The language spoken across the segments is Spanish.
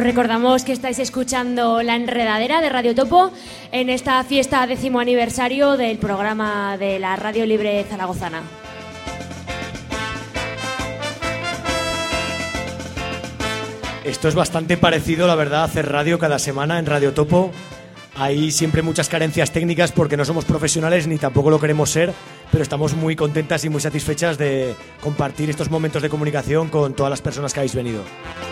Os recordamos que estáis escuchando La Enredadera de Radio Topo en esta fiesta 10º aniversario del programa de la Radio Libre Zaragozana. Esto es bastante parecido, la verdad, a hacer radio cada semana en Radio Topo. Hay siempre muchas carencias técnicas porque no somos profesionales ni tampoco lo queremos ser, pero estamos muy contentas y muy satisfechas de compartir estos momentos de comunicación con todas las personas que habéis venido.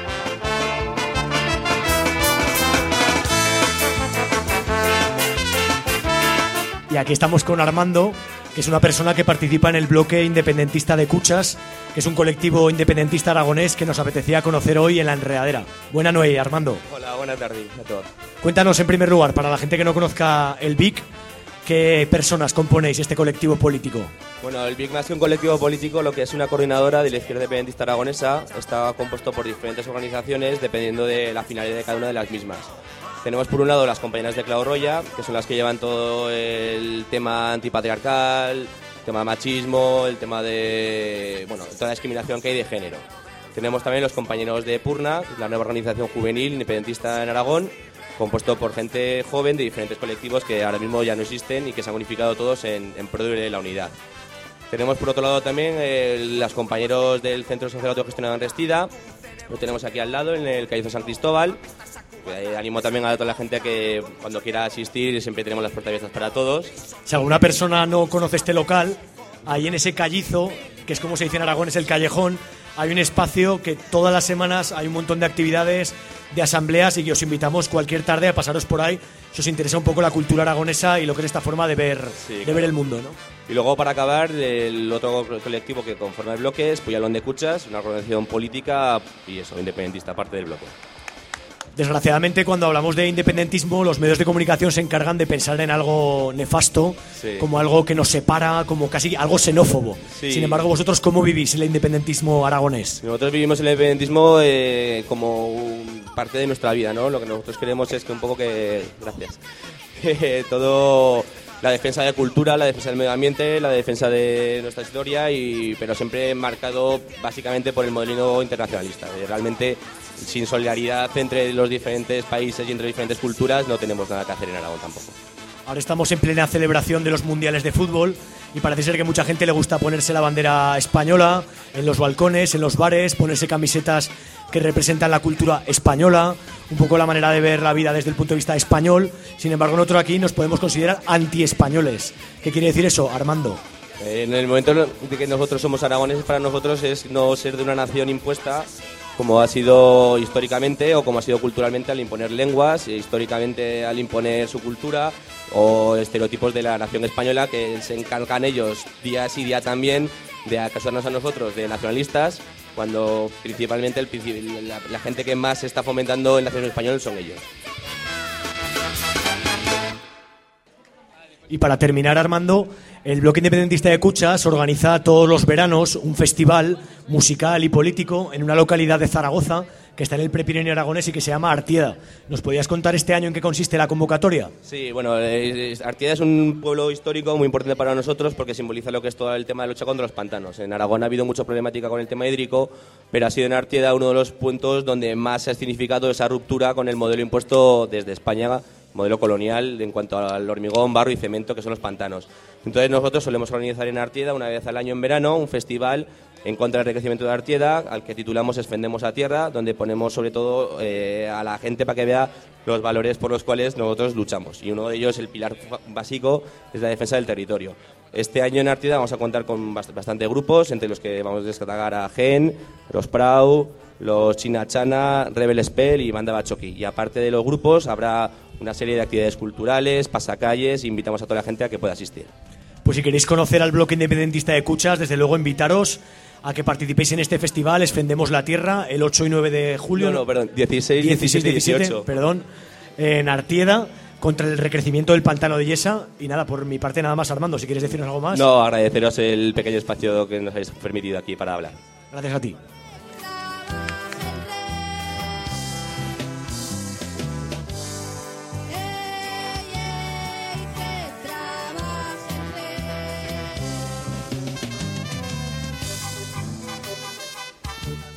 Y aquí estamos con Armando, que es una persona que participa en el bloque independentista de Cuchas, que es un colectivo independentista aragonés que nos apetecía conocer hoy en La Enredadera. Buenas noches, Armando. Hola, buenas tardes a todos. Cuéntanos en primer lugar, para la gente que no conozca el BIC, ¿qué personas componéis este colectivo político? Bueno, el BIC más que un colectivo político, lo que es una coordinadora de la izquierda independentista aragonesa, está compuesto por diferentes organizaciones dependiendo de la finalidad de cada una de las mismas. Tenemos por un lado las compañeras de Clau Roya, que son las que llevan todo el tema antipatriarcal, el tema de machismo, el tema de toda la discriminación que hay de género. Tenemos también los compañeros de Purna, la nueva organización juvenil independentista en Aragón, compuesto por gente joven de diferentes colectivos que ahora mismo ya no existen y que se han unificado todos en pro de la unidad. Tenemos por otro lado también los compañeros del Centro Social Autogestionado en Restida, lo tenemos aquí al lado en el Callezo San Cristóbal. Animo también a toda la gente a que cuando quiera asistir siempre tenemos las puertas abiertas para todos. Si alguna persona no conoce este local, ahí en ese callizo, que es como se dice en Aragón, es el callejón, hay un espacio que todas las semanas hay un montón de actividades, de asambleas, y que os invitamos cualquier tarde a pasaros por ahí si os interesa un poco la cultura aragonesa y lo que es esta forma de ver, ver el mundo, ¿no? Y luego, para acabar, el otro colectivo que conforma el bloque es Puyalón de Cuchas, una organización política y independentista, parte del bloque. Desgraciadamente, cuando hablamos de independentismo, los medios de comunicación se encargan de pensar en algo nefasto, como algo que nos separa, como casi algo xenófobo. Sí. Sin embargo, ¿vosotros cómo vivís el independentismo aragonés? Nosotros vivimos el independentismo como parte de nuestra vida, ¿no? Lo que nosotros queremos es que un poco que... Gracias. Todo... La defensa de la cultura, la defensa del medio ambiente, la defensa de nuestra historia, pero siempre marcado básicamente por el modelo internacionalista. Realmente, sin solidaridad entre los diferentes países y entre diferentes culturas, no tenemos nada que hacer en Aragón tampoco. Ahora estamos en plena celebración de los mundiales de fútbol y parece ser que mucha gente le gusta ponerse la bandera española en los balcones, en los bares, ponerse camisetas que representan la cultura española, un poco la manera de ver la vida desde el punto de vista español. Sin embargo, nosotros aquí nos podemos considerar anti-españoles. ¿Qué quiere decir eso, Armando? En el momento de que nosotros somos aragoneses, para nosotros es no ser de una nación impuesta, como ha sido históricamente o como ha sido culturalmente al imponer lenguas, históricamente al imponer su cultura, o estereotipos de la nación española que se encargan ellos día sí día también de acusarnos a nosotros de nacionalistas, cuando principalmente la gente que más está fomentando el nacionalismo español son ellos. Y para terminar, Armando, el Bloque Independentista de Cuchas organiza todos los veranos un festival musical y político en una localidad de Zaragoza que está en el Prepirineo aragonés y que se llama Artieda. ¿Nos podías contar este año en qué consiste la convocatoria? Sí, bueno, Artieda es un pueblo histórico muy importante para nosotros porque simboliza lo que es todo el tema de lucha contra los pantanos. En Aragón ha habido mucha problemática con el tema hídrico, pero ha sido en Artieda uno de los puntos donde más se ha significado esa ruptura con el modelo impuesto desde España, modelo colonial en cuanto al hormigón, barro y cemento, que son los pantanos. Entonces nosotros solemos organizar en Artieda una vez al año en verano un festival en contra del enriquecimiento de Artieda, al que titulamos Esfendemos a Tierra, donde ponemos sobre todo a la gente para que vea los valores por los cuales nosotros luchamos. Y uno de ellos, el pilar básico, es la defensa del territorio. Este año en Artieda vamos a contar con bastantes grupos, entre los que vamos a destacar a Gen, los Prau, los China Chana, Rebel Spell y Banda Bachoqui. Y aparte de los grupos habrá una serie de actividades culturales, pasacalles, e invitamos a toda la gente a que pueda asistir. Pues si queréis conocer al Bloque Independentista de Cuchas, desde luego invitaros a que participéis en este festival Esfendemos la Tierra el 8 y 9 de julio. No, perdón, 16, 17, 18. Perdón, en Artieda, contra el recrecimiento del pantano de Yesa. Y nada, por mi parte nada más, Armando, si quieres decirnos algo más. No, agradeceros el pequeño espacio que nos habéis permitido aquí para hablar. Gracias a ti.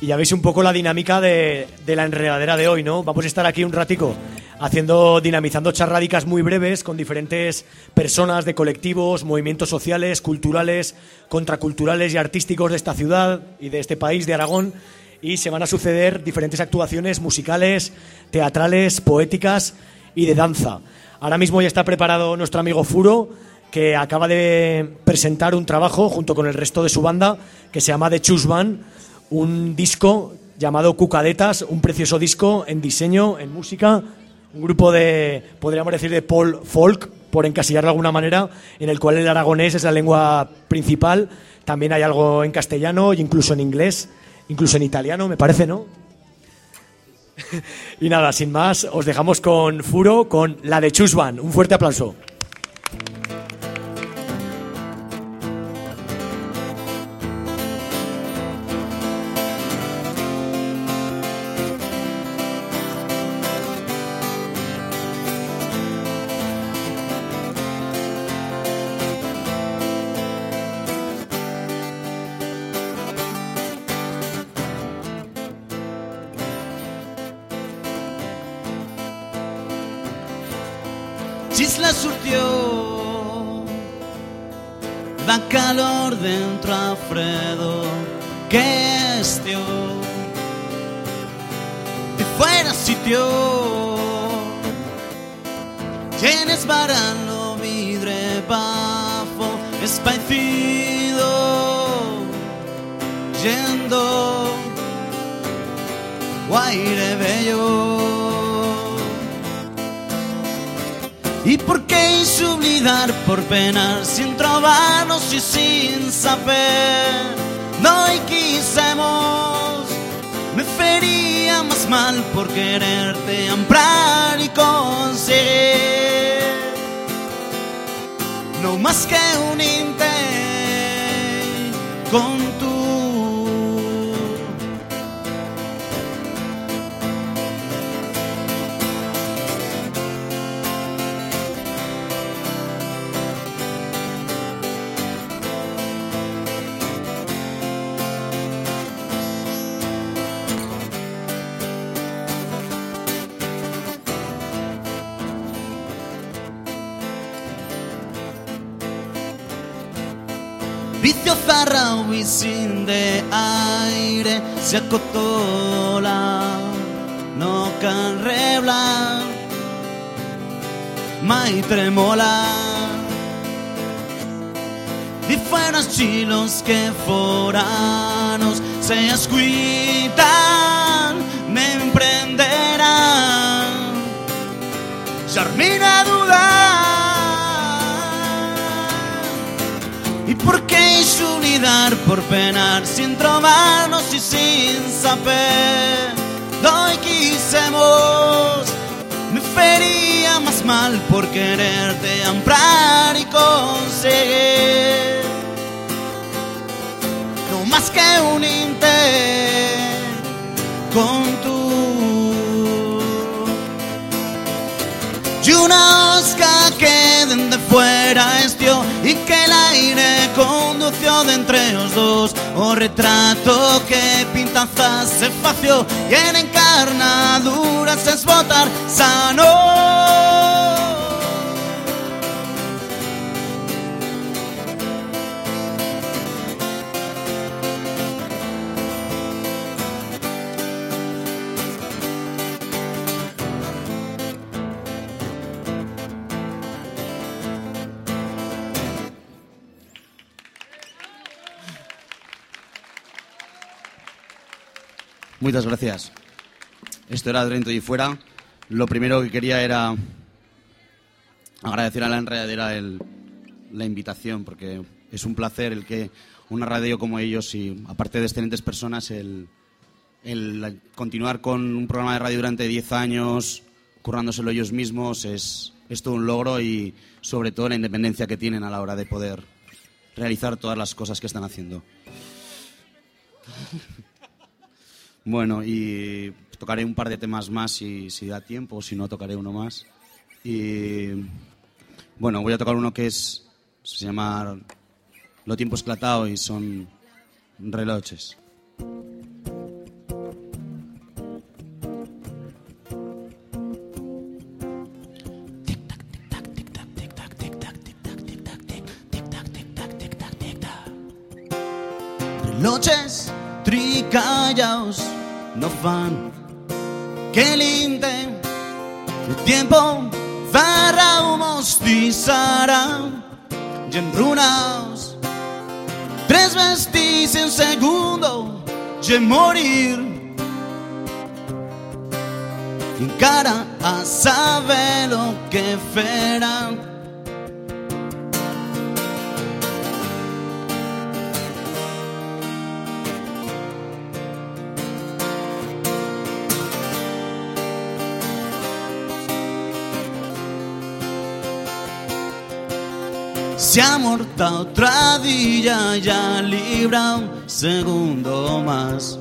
Y ya veis un poco la dinámica de la enredadera de hoy, ¿no? Vamos a estar aquí un ratico dinamizando charrádicas muy breves con diferentes personas de colectivos, movimientos sociales, culturales, contraculturales y artísticos de esta ciudad y de este país, de Aragón. Y se van a suceder diferentes actuaciones musicales, teatrales, poéticas y de danza. Ahora mismo ya está preparado nuestro amigo Furo, que acaba de presentar un trabajo junto con el resto de su banda que se llama The Chus Band, un disco llamado Cucadetas, un precioso disco en diseño, en música, un grupo de, podríamos decir, de folk, por encasillarlo de alguna manera, en el cual el aragonés es la lengua principal. También hay algo en castellano, incluso en inglés, incluso en italiano, me parece, ¿no? Y nada, sin más, os dejamos con Furo, con la de Chus Band. Un fuerte aplauso. Xisla sortió, da calor dentro a freddo que estió, de fuera sitio, tienes varano vidre bafo, espaicido, yendo, guaire bello. ¿Y por qué insublidar por penar sin trobarnos y sin saber? No quisemos, me fería más mal por quererte amparar y conseguir no más que un intent con tu. Vicio zarrao y sin de aire se acotola, no can rebla, mai tremola. Di fueras chilos que foranos se escuitan, me emprenderán, Charmina dudar. ¿Y por qué insulidar por penar sin trobarnos y sin saber? Hoy quisemos, me fería más mal por quererte amparar y conseguir no más que un intent con tu. Y una osca que dende fuera estió y que el aire condució de entre os dos o retrato que pintanzas se fació y en encarnadura se esbotar sano. Muchas gracias. Esto era Dentro y Fuera. Lo primero que quería era agradecer a la enredadera la invitación, porque es un placer el que una radio como ellos y aparte de excelentes personas el continuar con un programa de radio durante 10 años, currándoselo ellos mismos, es todo un logro y sobre todo la independencia que tienen a la hora de poder realizar todas las cosas que están haciendo. Bueno, y tocaré un par de temas más si da tiempo, si no tocaré uno más. Y bueno, voy a tocar uno que se llama Lo tiempo esclatado y son relojes. Relojes tricallaos no fan que l'inte el tiempo farà mostizzarà i enrunaos tres vestits en segundo i morir encara a saber lo que farà. Si ha muerto otra día, ya libra un segundo más.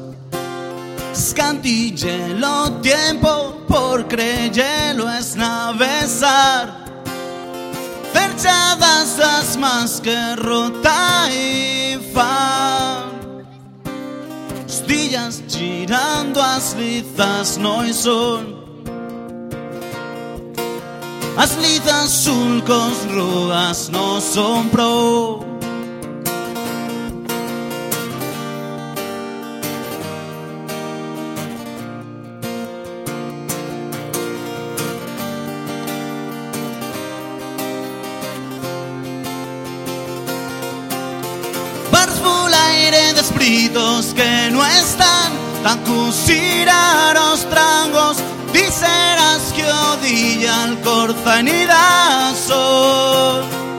Scantillelo tiempo por creyelo es navegar. Ferchadas las más que rota y fan. Hostillas girando as lizas no son. As lizas sulcos rugas no son pro. Bars aire de espíritus que no están tan cusiraros trangos. Diceras que odilla al corzanidazo.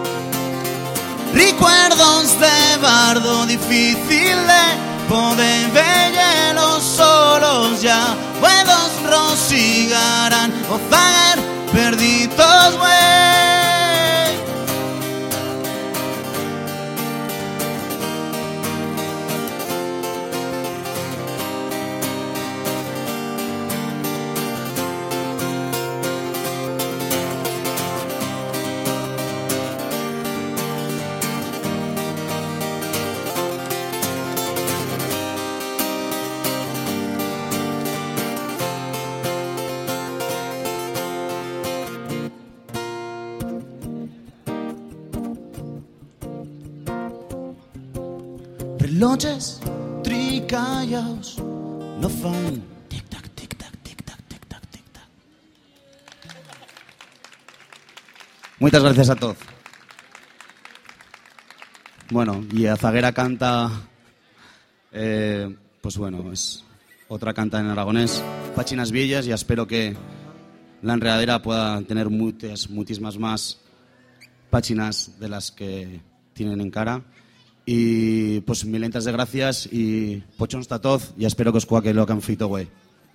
Recuerdos de bardo difícil de poder verlos solos ya. Puedos rosigarán o zagar perdidos güey. Relojes tricallaos no fan tic-tac, tic-tac, tic-tac, tic-tac, tic-tac. Muchas gracias a todos. Bueno, y a Zaguera canta, pues bueno, es otra canta en aragonés, Pachinas Villas, y espero que la enredadera pueda tener muchísimas más páginas de las que tienen en cara. Y pues milentas de gracias y pochons a todos y espero que os cuaque lo que han feito güey.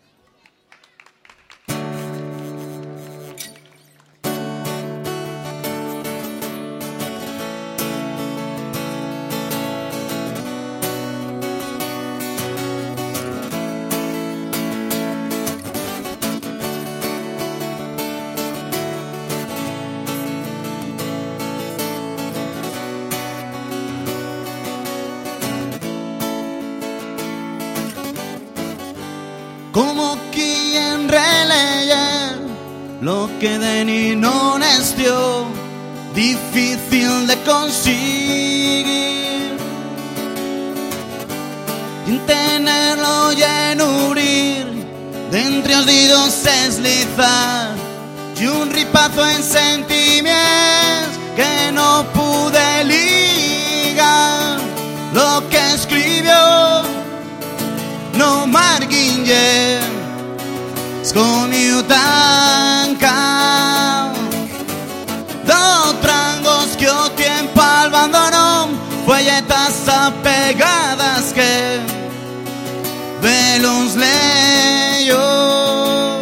Como quien releye lo que de ni no estió difícil de conseguir sin tenerlo y enubrir de entre os dedos deslizar y un ripazo en sentimientos que no pude ligar lo que escribió no marguinje scomiutanca do trangos que o tiempo abandonó folletas apegadas que velos leyó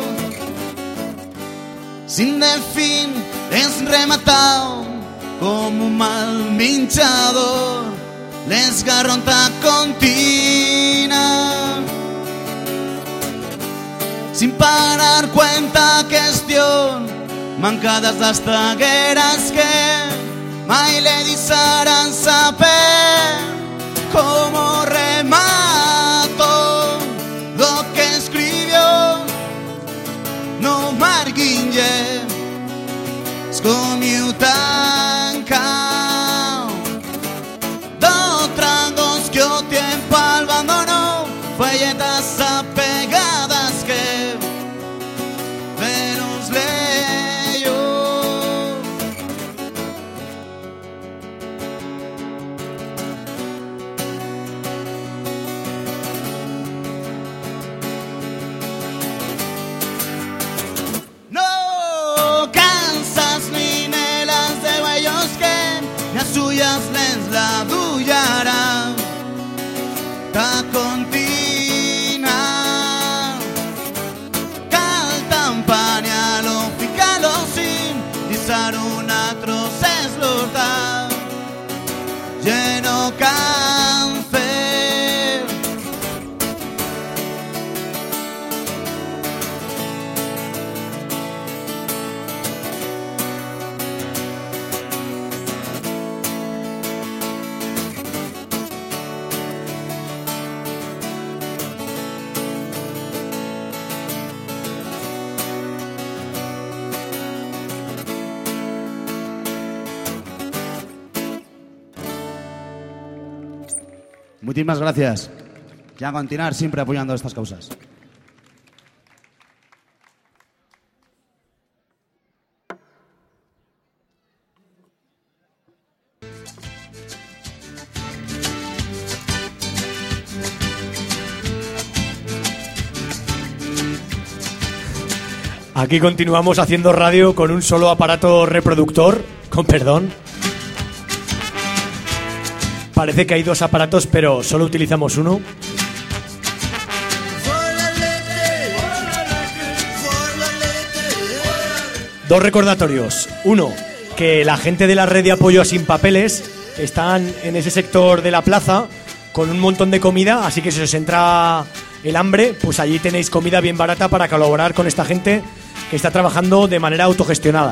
sin de fin es rematado como un mal minchador les garronta contina sin parar cuenta cuestión mancadas las zagueras que mai le disarán saber como remato lo que escribió no marguinje scomiutanca do trangos que o tiempo fulles lents la dullarà que continua cal tampanyar-lo, ficar-lo sin dissar un altre és l'hortal ja no cal fer. Muchísimas gracias. Ya a continuar siempre apoyando estas causas. Aquí continuamos haciendo radio con un solo aparato reproductor, con perdón. Parece que hay dos aparatos, pero solo utilizamos uno. Dos recordatorios. Uno, que la gente de la red de apoyo a Sin Papeles están en ese sector de la plaza con un montón de comida, así que si os entra el hambre, pues allí tenéis comida bien barata para colaborar con esta gente que está trabajando de manera autogestionada.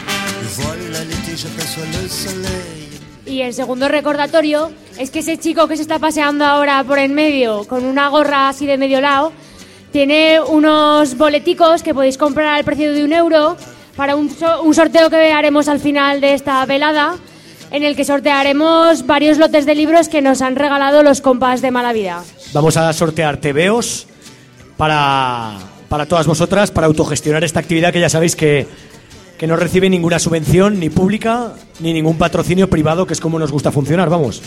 Y el segundo recordatorio es que ese chico que se está paseando ahora por en medio con una gorra así de medio lado tiene unos boleticos que podéis comprar al precio de €1 para un sorteo que haremos al final de esta velada, en el que sortearemos varios lotes de libros que nos han regalado los compas de Mala Vida. Vamos a sortear tebeos para todas vosotras, para autogestionar esta actividad que ya sabéis que no recibe ninguna subvención ni pública ni ningún patrocinio privado, que es como nos gusta funcionar, vamos.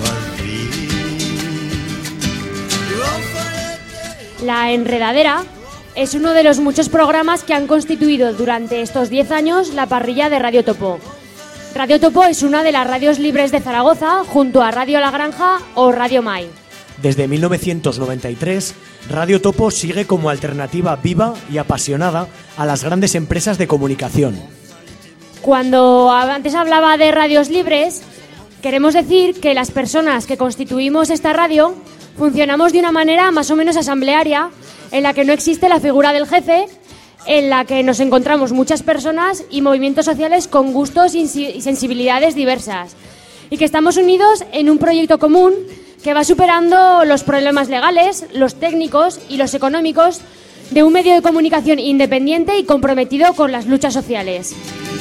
La Enredadera es uno de los muchos programas que han constituido durante estos 10 años la parrilla de Radio Topo. Radio Topo es una de las radios libres de Zaragoza, junto a Radio La Granja o Radio Mai. Desde 1993, Radio Topo sigue como alternativa viva y apasionada a las grandes empresas de comunicación. Cuando antes hablaba de radios libres, queremos decir que las personas que constituimos esta radio funcionamos de una manera más o menos asamblearia, en la que no existe la figura del jefe, en la que nos encontramos muchas personas y movimientos sociales con gustos y sensibilidades diversas, y que estamos unidos en un proyecto común que va superando los problemas legales, los técnicos y los económicos de un medio de comunicación independiente y comprometido con las luchas sociales.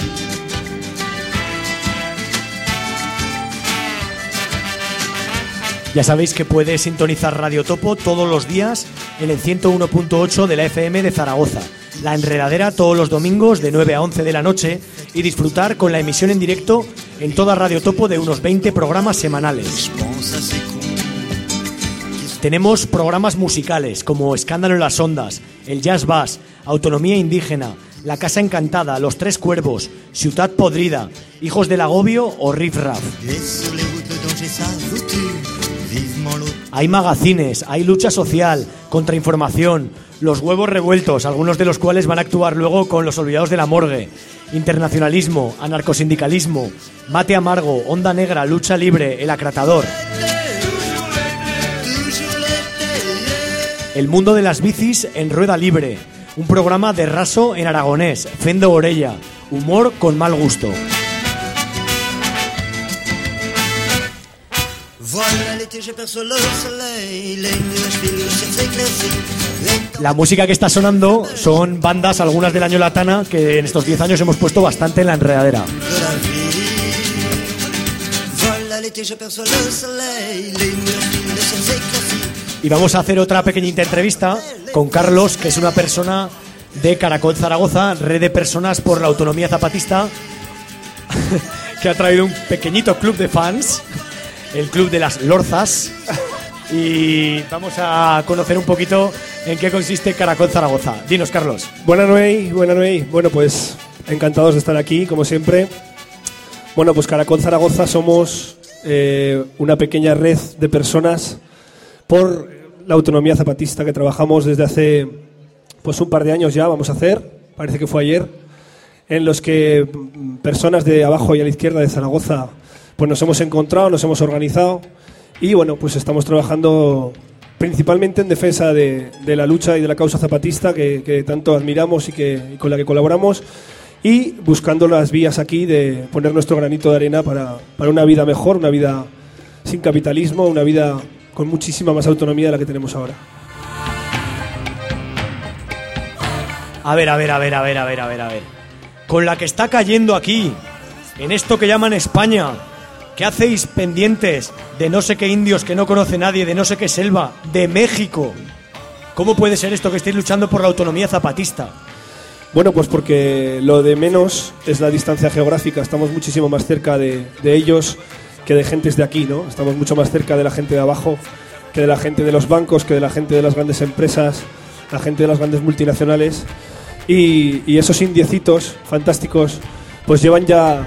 Ya sabéis que puedes sintonizar Radio Topo todos los días en el 101.8 de la FM de Zaragoza, La Enredadera todos los domingos de 9 a 11 de la noche y disfrutar con la emisión en directo en toda Radio Topo de unos 20 programas semanales. Tenemos programas musicales como Escándalo en las Ondas, El Jazz Bass, Autonomía Indígena, La Casa Encantada, Los Tres Cuervos, Ciutat Podrida, Hijos del Agobio o Riff Raff. Hay magazines, hay lucha social, contrainformación, Los Huevos Revueltos, algunos de los cuales van a actuar luego con Los Olvidados de la Morgue, internacionalismo, anarcosindicalismo, Mate Amargo, Onda Negra, Lucha Libre, El Acratador. El mundo de las bicis en rueda libre, un programa de raso en aragonés, Fendo Orella, humor con mal gusto. La música que está sonando son bandas, algunas del año Latana, que en estos 10 años hemos puesto bastante en la enredadera. Y vamos a hacer otra pequeñita entrevista con Carlos, que es una persona de Caracol Zaragoza, red de personas por la autonomía zapatista, que ha traído un pequeñito club de fans, el Club de las Lorzas, y vamos a conocer un poquito en qué consiste Caracol Zaragoza. Dinos, Carlos. Buenas noches. Bueno, pues encantados de estar aquí, como siempre. Bueno, pues Caracol Zaragoza somos una pequeña red de personas por la autonomía zapatista que trabajamos desde hace pues un par de años ya, vamos a hacer, parece que fue ayer, en los que personas de abajo y a la izquierda de Zaragoza pues nos hemos encontrado, nos hemos organizado y bueno, pues estamos trabajando principalmente en defensa de la lucha y de la causa zapatista que tanto admiramos y con la que colaboramos, y buscando las vías aquí de poner nuestro granito de arena para una vida mejor, una vida sin capitalismo, una vida con muchísima más autonomía de la que tenemos ahora. A ver. Con la que está cayendo aquí, en esto que llaman España, ¿qué hacéis pendientes de no sé qué indios que no conoce nadie, de no sé qué selva, de México? ¿Cómo puede ser esto que estéis luchando por la autonomía zapatista? Bueno, pues porque lo de menos es la distancia geográfica. Estamos muchísimo más cerca de ellos que de gentes de aquí, ¿no? Estamos mucho más cerca de la gente de abajo, que de la gente de los bancos, que de la gente de las grandes empresas, la gente de las grandes multinacionales. Y esos indiecitos fantásticos pues llevan ya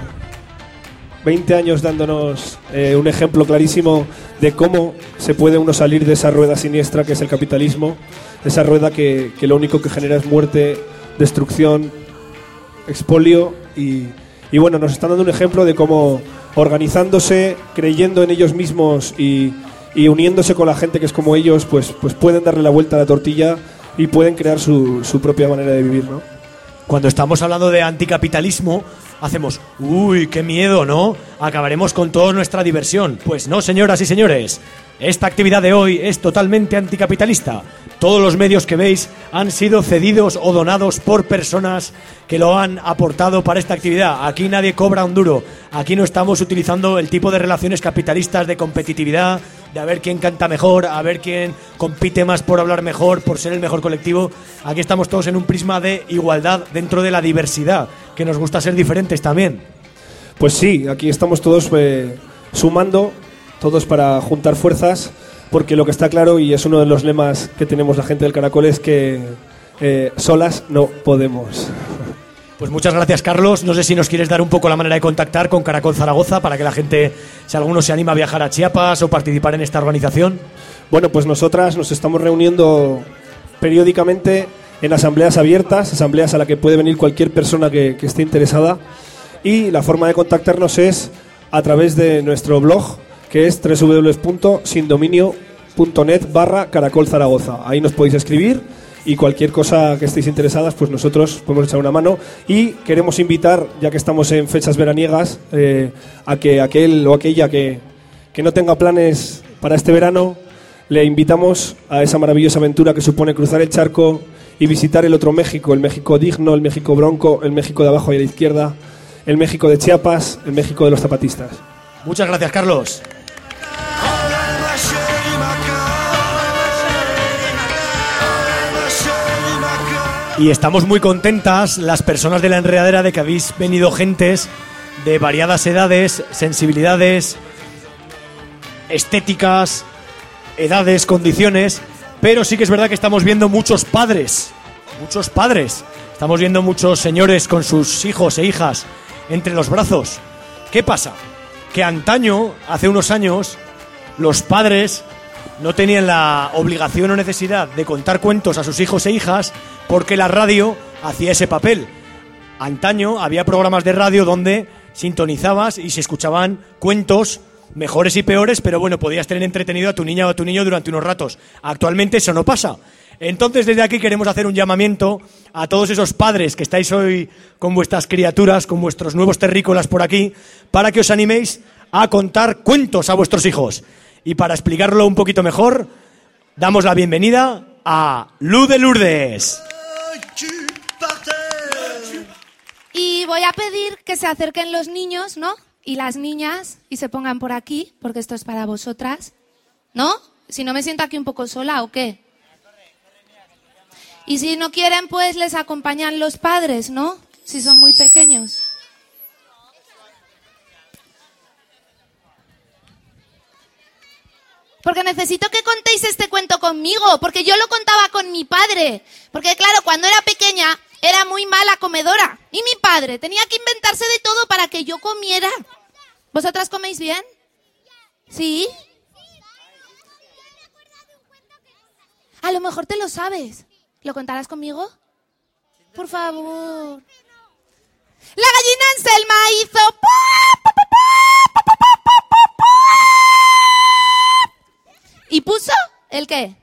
20 años dándonos un ejemplo clarísimo de cómo se puede uno salir de esa rueda siniestra que es el capitalismo, esa rueda que lo único que genera es muerte, destrucción, expolio y bueno, nos están dando un ejemplo de cómo organizándose, creyendo en ellos mismos y uniéndose con la gente que es como ellos, pues pueden darle la vuelta a la tortilla y pueden crear su propia manera de vivir, ¿no? Cuando estamos hablando de anticapitalismo, hacemos, uy, qué miedo, ¿no? Acabaremos con toda nuestra diversión. Pues no, señoras y señores, esta actividad de hoy es totalmente anticapitalista. Todos los medios que veis han sido cedidos o donados por personas que lo han aportado para esta actividad. Aquí nadie cobra un duro. Aquí no estamos utilizando el tipo de relaciones capitalistas de competitividad, de a ver quién canta mejor, a ver quién compite más por hablar mejor, por ser el mejor colectivo. Aquí estamos todos en un prisma de igualdad dentro de la diversidad, que nos gusta ser diferentes también. Pues sí, aquí estamos todos sumando, todos para juntar fuerzas, porque lo que está claro, y es uno de los lemas que tenemos la gente del Caracol, es que solas no podemos. Pues muchas gracias, Carlos. No sé si nos quieres dar un poco la manera de contactar con Caracol Zaragoza para que la gente, si alguno se anima a viajar a Chiapas o participar en esta organización. Bueno, pues nosotras nos estamos reuniendo periódicamente en asambleas abiertas, asambleas a la que puede venir cualquier persona que esté interesada, y la forma de contactarnos es a través de nuestro blog, que es www.sindominio.net/Caracol Zaragoza. Ahí nos podéis escribir y cualquier cosa que estéis interesadas, pues nosotros podemos echar una mano. Y queremos invitar, ya que estamos en fechas veraniegas, a que aquel o aquella que no tenga planes para este verano, le invitamos a esa maravillosa aventura que supone cruzar el charco y visitar el otro México, el México digno, el México bronco, el México de abajo y a la izquierda, el México de Chiapas, el México de los zapatistas. Muchas gracias, Carlos. Y estamos muy contentas las personas de la enredadera de que habéis venido gentes de variadas edades, sensibilidades, estéticas, edades, condiciones, pero sí que es verdad que estamos viendo muchos padres. Estamos viendo muchos señores con sus hijos e hijas entre los brazos. ¿Qué pasa? Que antaño, hace unos años, los padres no tenían la obligación o necesidad de contar cuentos a sus hijos e hijas porque la radio hacía ese papel. Antaño había programas de radio donde sintonizabas y se escuchaban cuentos mejores y peores, pero bueno, podías tener entretenido a tu niña o a tu niño durante unos ratos. Actualmente eso no pasa. Entonces desde aquí queremos hacer un llamamiento a todos esos padres que estáis hoy con vuestras criaturas, con vuestros nuevos terrícolas por aquí, para que os animéis a contar cuentos a vuestros hijos. Y para explicarlo un poquito mejor, damos la bienvenida a Lu de Lourdes. Y voy a pedir que se acerquen los niños, ¿no? Y las niñas, y se pongan por aquí, porque esto es para vosotras, ¿no? Si no me siento aquí un poco sola, ¿o qué? Y si no quieren, pues les acompañan los padres, ¿no? Si son muy pequeños. Porque necesito que contéis este cuento conmigo, porque yo lo contaba con mi padre. Porque claro, cuando era pequeña, era muy mala comedora. Y mi padre tenía que inventarse de todo para que yo comiera. ¿Vosotras coméis bien? ¿Sí? A lo mejor te lo sabes. ¿Lo contarás conmigo? Por favor. La gallina Anselma hizo... ¿Y puso el qué?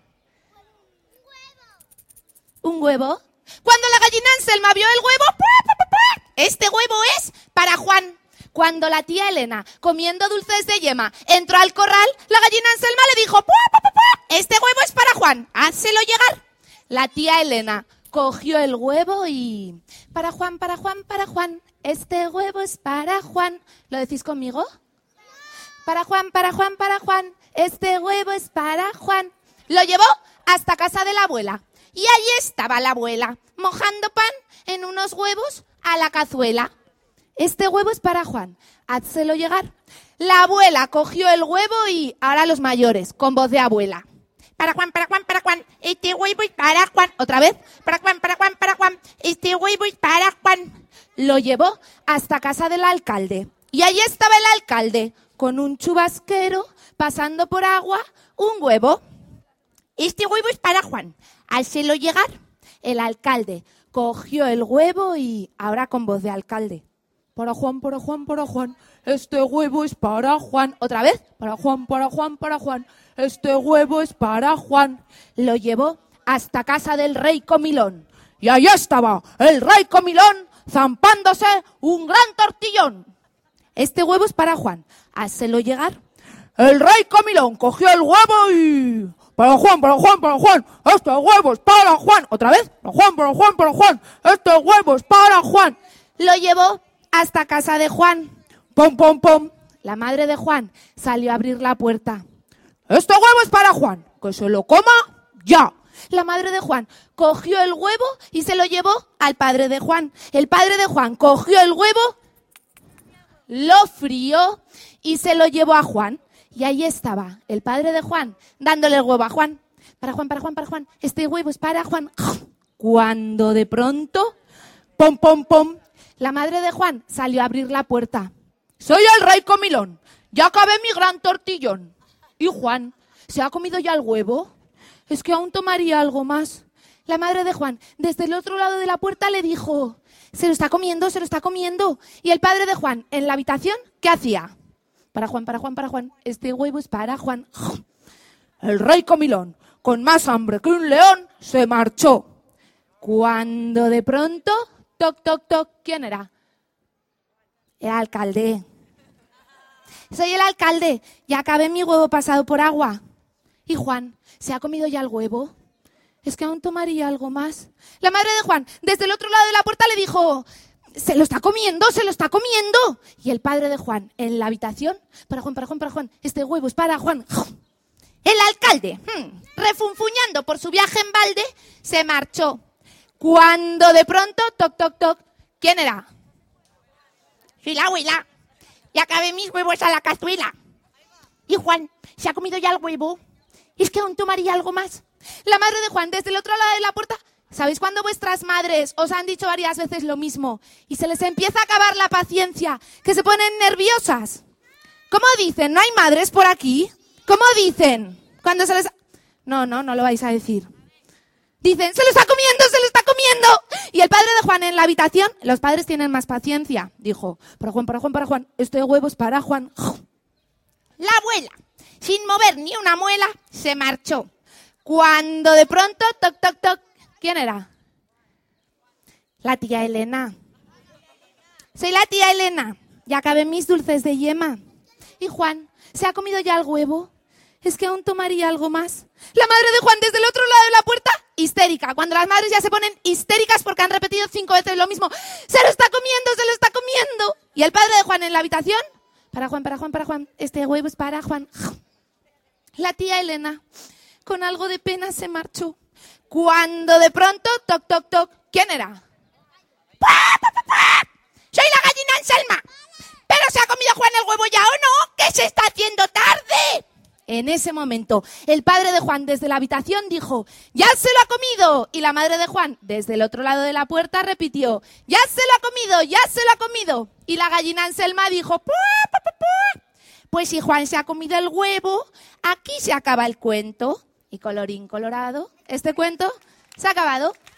¿Un huevo? Cuando la gallina Anselma vio el huevo... Este huevo es para Juan. Cuando la tía Elena, comiendo dulces de yema, entró al corral, la gallina Anselma le dijo... Este huevo es para Juan. Házelo llegar. La tía Elena cogió el huevo y... Para Juan, para Juan, para Juan. Este huevo es para Juan. ¿Lo decís conmigo? Para Juan, para Juan, para Juan. Este huevo es para Juan. Lo llevó hasta casa de la abuela. Y allí estaba la abuela, mojando pan en unos huevos a la cazuela. Este huevo es para Juan. Házelo llegar. La abuela cogió el huevo y... Ahora los mayores, con voz de abuela. Para Juan, para Juan, para Juan. Este huevo es para Juan. Otra vez. Para Juan, para Juan, para Juan. Este huevo es para Juan. Lo llevó hasta casa del alcalde. Y allí estaba el alcalde, con un chubasquero, pasando por agua, un huevo. Este huevo es para Juan. Házelo llegar. El alcalde cogió el huevo y... Ahora con voz de alcalde. Para Juan, para Juan, para Juan. Este huevo es para Juan. Otra vez. Para Juan, para Juan, para Juan. Este huevo es para Juan. Lo llevó hasta casa del rey Comilón. Y ahí estaba el rey Comilón zampándose un gran tortillón. Este huevo es para Juan. Házelo llegar. El rey Comilón cogió el huevo y... Para Juan, para Juan, para Juan. Este huevo es para Juan. Otra vez. Para Juan, para Juan, para Juan. Este huevo es para Juan. Lo llevó hasta casa de Juan. Pom, pom, pom. La madre de Juan salió a abrir la puerta. Este huevo es para Juan. Que se lo coma ya. La madre de Juan cogió el huevo y se lo llevó al padre de Juan. El padre de Juan cogió el huevo, lo frió y se lo llevó a Juan. Y ahí estaba el padre de Juan dándole el huevo a Juan. Para Juan, para Juan, para Juan. Este huevo es para Juan. Cuando de pronto, pom, pom, pom, la madre de Juan salió a abrir la puerta. Soy el rey Comilón. Ya acabé mi gran tortillón. Y Juan, ¿se ha comido ya el huevo? Es que aún tomaría algo más. La madre de Juan, desde el otro lado de la puerta, le dijo, se lo está comiendo, se lo está comiendo. Y el padre de Juan, en la habitación, ¿qué hacía? Para Juan, para Juan, para Juan. Este huevo es para Juan. El rey Comilón, con más hambre que un león, se marchó. Cuando de pronto, toc, toc, toc, ¿quién era? El alcalde. Soy el alcalde, ya acabé mi huevo pasado por agua. Y Juan, ¿se ha comido ya el huevo? Es que aún tomaría algo más. La madre de Juan, desde el otro lado de la puerta, le dijo, se lo está comiendo, se lo está comiendo. Y el padre de Juan, en la habitación, para Juan, para Juan, para Juan, este huevo es para Juan. El alcalde, refunfuñando por su viaje en balde, se marchó. Cuando de pronto, toc, toc, toc, ¿quién era? Soy la abuela. Y acabé mis huevos a la cazuela. Y Juan, ¿se ha comido ya el huevo? Es que aún tomaría algo más. La madre de Juan, desde el otro lado de la puerta, ¿sabéis cuando vuestras madres os han dicho varias veces lo mismo? Y se les empieza a acabar la paciencia, que se ponen nerviosas. ¿Cómo dicen? ¿No hay madres por aquí? ¿Cómo dicen? Cuando se les... No lo vais a decir. Dicen, se lo está comiendo, se lo está comiendo. Y el padre de Juan en la habitación, los padres tienen más paciencia. Dijo, para Juan, para Juan, para Juan, este huevo es para Juan. La abuela, sin mover ni una muela, se marchó. Cuando de pronto, toc, toc, toc, ¿quién era? La tía Elena. Soy la tía Elena, ya acabé mis dulces de yema. Y Juan, ¿se ha comido ya el huevo? Es que aún tomaría algo más. La madre de Juan desde el otro lado de la puerta, histérica. Cuando las madres ya se ponen histéricas porque han repetido 5 veces lo mismo. ¡Se lo está comiendo, se lo está comiendo! Y el padre de Juan en la habitación, para Juan, para Juan, para Juan, este huevo es para Juan. La tía Elena, con algo de pena, se marchó. Cuando de pronto, toc, toc, toc, ¿quién era? ¡Soy la gallina Anselma! ¿Pero se ha comido Juan el huevo ya o no? ¡Que se está haciendo tarde! En ese momento, el padre de Juan desde la habitación dijo, ¡ya se lo ha comido! Y la madre de Juan, desde el otro lado de la puerta, repitió, ¡ya se lo ha comido! ¡Ya se lo ha comido! Y la gallina Anselma dijo, ¡pua, pua, pua, pua! Pues si Juan se ha comido el huevo, aquí se acaba el cuento. Y colorín colorado, este cuento se ha acabado.